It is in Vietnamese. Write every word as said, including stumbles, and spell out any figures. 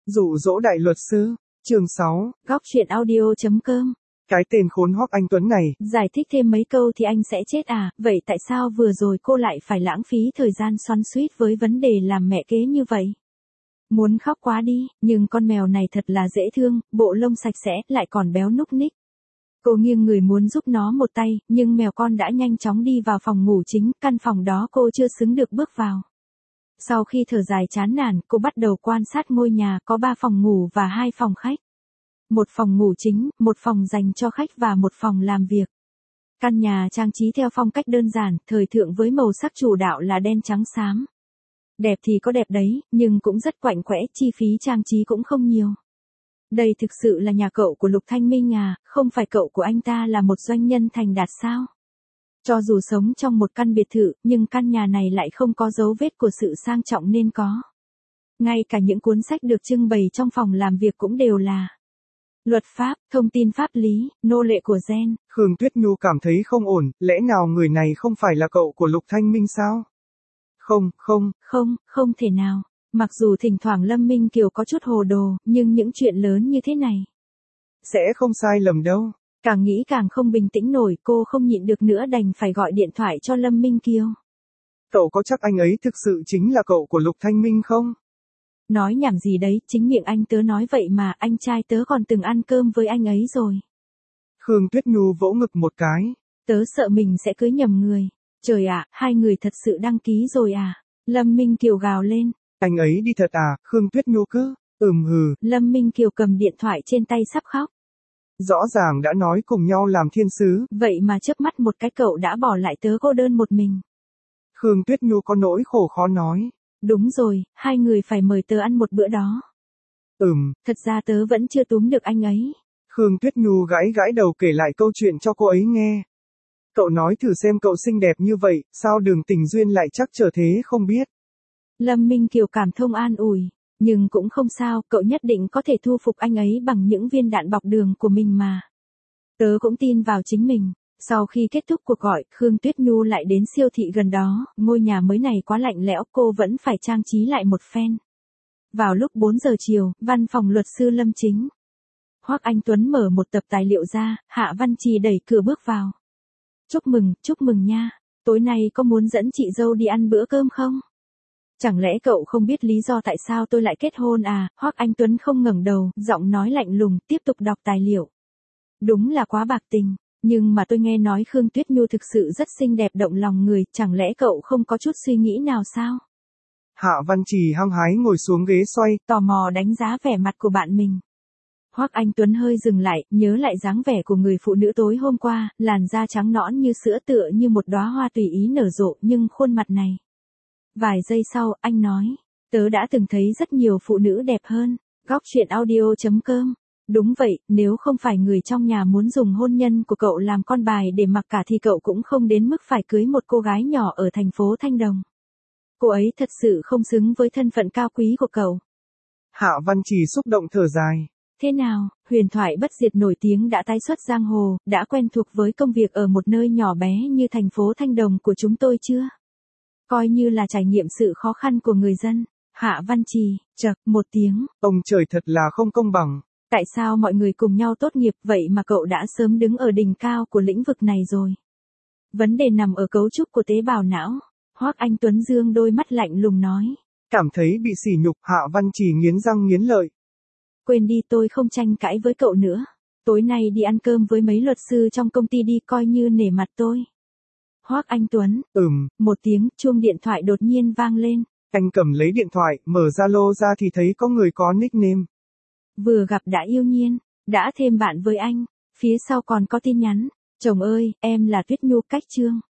Dụ dỗ đại luật sư, chương sáu, Góc truyện audio chấm com. Cái tên khốn Hoắc Anh Tuấn này. Giải thích thêm mấy câu thì anh sẽ chết à, vậy tại sao vừa rồi cô lại phải lãng phí thời gian xoắn xuýt với vấn đề làm mẹ kế như vậy? Muốn khóc quá đi, nhưng con mèo này thật là dễ thương, bộ lông sạch sẽ, lại còn béo núc ních. Cô nghiêng người muốn giúp nó một tay, nhưng mèo con đã nhanh chóng đi vào phòng ngủ chính, căn phòng đó cô chưa xứng được bước vào. Sau khi thở dài chán nản, cô bắt đầu quan sát ngôi nhà có ba phòng ngủ và hai phòng khách. Một phòng ngủ chính, một phòng dành cho khách và một phòng làm việc. Căn nhà trang trí theo phong cách đơn giản, thời thượng với màu sắc chủ đạo là đen trắng xám. Đẹp thì có đẹp đấy, nhưng cũng rất quạnh quẽ, chi phí trang trí cũng không nhiều. Đây thực sự là nhà cậu của Lục Thanh Minh à, không phải cậu của anh ta là một doanh nhân thành đạt sao? Cho dù sống trong một căn biệt thự, nhưng căn nhà này lại không có dấu vết của sự sang trọng nên có. Ngay cả những cuốn sách được trưng bày trong phòng làm việc cũng đều là luật pháp, thông tin pháp lý, nô lệ của gen. Khương Tuyết Nhu cảm thấy không ổn, lẽ nào người này không phải là cậu của Lục Thanh Minh sao? Không, không. Không, không thể nào. Mặc dù thỉnh thoảng Lâm Minh Kiều có chút hồ đồ, nhưng những chuyện lớn như thế này sẽ không sai lầm đâu. Càng nghĩ càng không bình tĩnh nổi, cô không nhịn được nữa đành phải gọi điện thoại cho Lâm Minh Kiều. Cậu có chắc anh ấy thực sự chính là cậu của Lục Thanh Minh không? Nói nhảm gì đấy, chính miệng anh tớ nói vậy mà, anh trai tớ còn từng ăn cơm với anh ấy rồi. Khương Tuyết Nhu vỗ ngực một cái. Tớ sợ mình sẽ cưới nhầm người. Trời ạ, hai người thật sự đăng ký rồi à? Lâm Minh Kiều gào lên. Anh ấy đi thật à? Khương Tuyết Nhu cứ, ừm hừ. Lâm Minh Kiều cầm điện thoại trên tay sắp khóc. Rõ ràng đã nói cùng nhau làm thiên sứ. Vậy mà chớp mắt một cái cậu đã bỏ lại tớ cô đơn một mình. Khương Tuyết Nhu có nỗi khổ khó nói. Đúng rồi, hai người phải mời tớ ăn một bữa đó. Ừm. Thật ra tớ vẫn chưa túm được anh ấy. Khương Tuyết Nhu gãi gãi đầu kể lại câu chuyện cho cô ấy nghe. Cậu nói thử xem, cậu xinh đẹp như vậy, sao Đường Tình Duyên lại chắc trở thế không biết. Lâm Minh Kiều cảm thông an ủi. Nhưng cũng không sao, cậu nhất định có thể thu phục anh ấy bằng những viên đạn bọc đường của mình mà. Tớ cũng tin vào chính mình. Sau khi kết thúc cuộc gọi, Khương Tuyết Nhu lại đến siêu thị gần đó, ngôi nhà mới này quá lạnh lẽo, cô vẫn phải trang trí lại một phen. Vào lúc bốn giờ chiều, văn phòng luật sư Lâm Chính. Hoắc Anh Tuấn mở một tập tài liệu ra, Hạ Văn Trì đẩy cửa bước vào. Chúc mừng, chúc mừng nha. Tối nay có muốn dẫn chị dâu đi ăn bữa cơm không? Chẳng lẽ cậu không biết lý do tại sao tôi lại kết hôn à? Hoắc Anh Tuấn không ngẩng đầu, giọng nói lạnh lùng, tiếp tục đọc tài liệu. Đúng là quá bạc tình, nhưng mà tôi nghe nói Khương Tuyết Nhu thực sự rất xinh đẹp động lòng người, chẳng lẽ cậu không có chút suy nghĩ nào sao? Hạ Văn Trì hăng hái ngồi xuống ghế xoay, tò mò đánh giá vẻ mặt của bạn mình. Hoắc Anh Tuấn hơi dừng lại, nhớ lại dáng vẻ của người phụ nữ tối hôm qua, làn da trắng nõn như sữa tựa như một đóa hoa tùy ý nở rộ, nhưng khuôn mặt này. Vài giây sau, anh nói, tớ đã từng thấy rất nhiều phụ nữ đẹp hơn. Góc truyện audio chấm com. Đúng vậy, nếu không phải người trong nhà muốn dùng hôn nhân của cậu làm con bài để mặc cả thì cậu cũng không đến mức phải cưới một cô gái nhỏ ở thành phố Thanh Đồng. Cô ấy thật sự không xứng với thân phận cao quý của cậu. Hạ Văn Trì xúc động thở dài. Thế nào, huyền thoại bất diệt nổi tiếng đã tái xuất giang hồ, đã quen thuộc với công việc ở một nơi nhỏ bé như thành phố Thanh Đồng của chúng tôi chưa? Coi như là trải nghiệm sự khó khăn của người dân. Hạ Văn Trì, chậc, một tiếng. Ông trời thật là không công bằng. Tại sao mọi người cùng nhau tốt nghiệp vậy mà cậu đã sớm đứng ở đỉnh cao của lĩnh vực này rồi? Vấn đề nằm ở cấu trúc của tế bào não. Hoắc Anh Tuấn dương đôi mắt lạnh lùng nói. Cảm thấy bị sỉ nhục, Hạ Văn Trì nghiến răng nghiến lợi. Quên đi, tôi không tranh cãi với cậu nữa. Tối nay đi ăn cơm với mấy luật sư trong công ty đi, coi như nể mặt tôi. Hoắc Anh Tuấn. Ừm. Một tiếng, chuông điện thoại đột nhiên vang lên. Anh cầm lấy điện thoại, mở Zalo ra thì thấy có người có nickname. Vừa gặp đã yêu nhiên, đã thêm bạn với anh, phía sau còn có tin nhắn. Chồng ơi, em là Tuyết Nhu cách Trương.